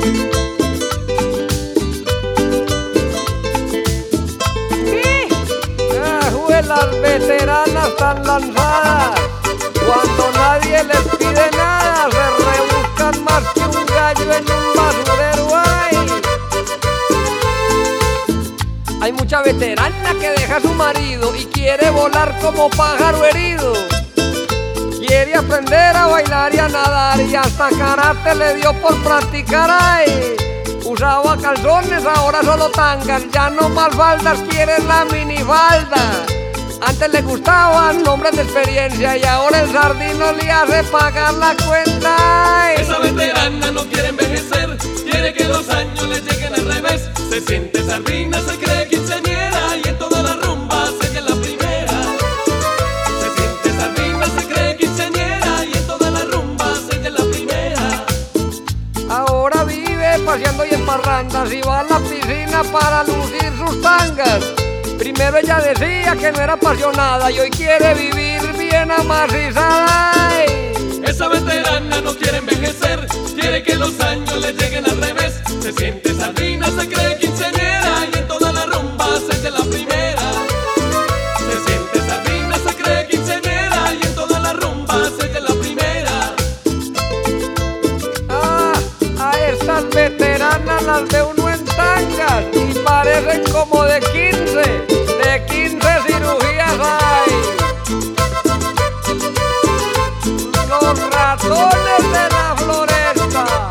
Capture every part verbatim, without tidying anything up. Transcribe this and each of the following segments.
Las veteranas tan lanzadas, cuando nadie les pide nada, se rebuscan más que un gallo en un basurero. Ay, hay mucha veterana que deja a su marido y quiere volar como pájaro herido. Quiere aprender a bailar y a nadar y hasta karate le dio por practicar. Ay, usaba calzones, ahora solo tangas, ya no más faldas, quiere la minifalda. Antes le gustaban hombres de experiencia y ahora el sardino le hace pagar la cuenta. Esa veterana no quiere envejecer, quiere que los años le lleguen al revés. Se siente sardina, se cree quinceañera y en todas las rumbas ella es la primera. Se siente sardina, se cree quinceañera y en todas las rumbas ella es la primera. Ahora vive paseando y en parrandas y va a la piscina para lucir sus tangas. Primero ella decía que no era apasionada y hoy quiere vivir bien amacizada. Ay, esa veterana no quiere envejecer, quiere que los años le lleguen al revés. Se siente sardina, se cree quinceañera y en todas las rumbas ella es la primera. Se siente sardina, se cree quinceañera y en todas las rumbas ella es la primera. Ah, a estas veteranas las ve uno en tangas y parecen como de quince. De quince cirugías hay. Los ratones de la floresta.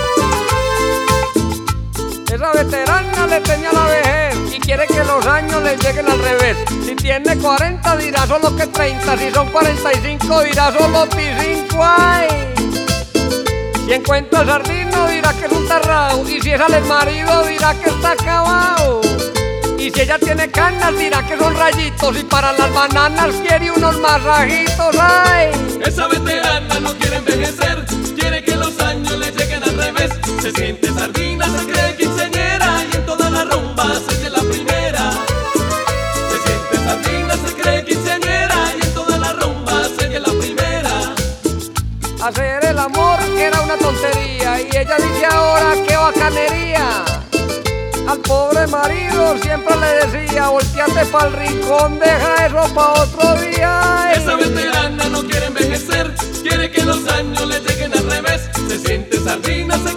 Esa veterana le tenía la vejez y quiere que los años le lleguen al revés. Si tiene cuarenta dirá solo que treinta, si son cuarenta y cinco dirá solo cinco. Ay, si encuentra al sardino dirá que es un tarrao y si es al marido dirá que está acabado. Y si ella tiene canas dirá que son rayitos y para las bananas quiere unos masajitos. Ay, esa veterana no quiere envejecer, quiere que los años le lleguen al revés. Se siente sardina, se cree quinceañera y en todas las rumbas ella es la primera. Se siente sardina, se cree quinceañera y en todas las rumbas ella es la primera. hacer el amor era una tontería y ella dice ahora qué bacanería. Al pobre marido siempre le decía, volteate pa'l rincón, deja eso pa' otro día. Esa veterana no quiere envejecer, quiere que los años le lleguen al revés. Se siente sardina, se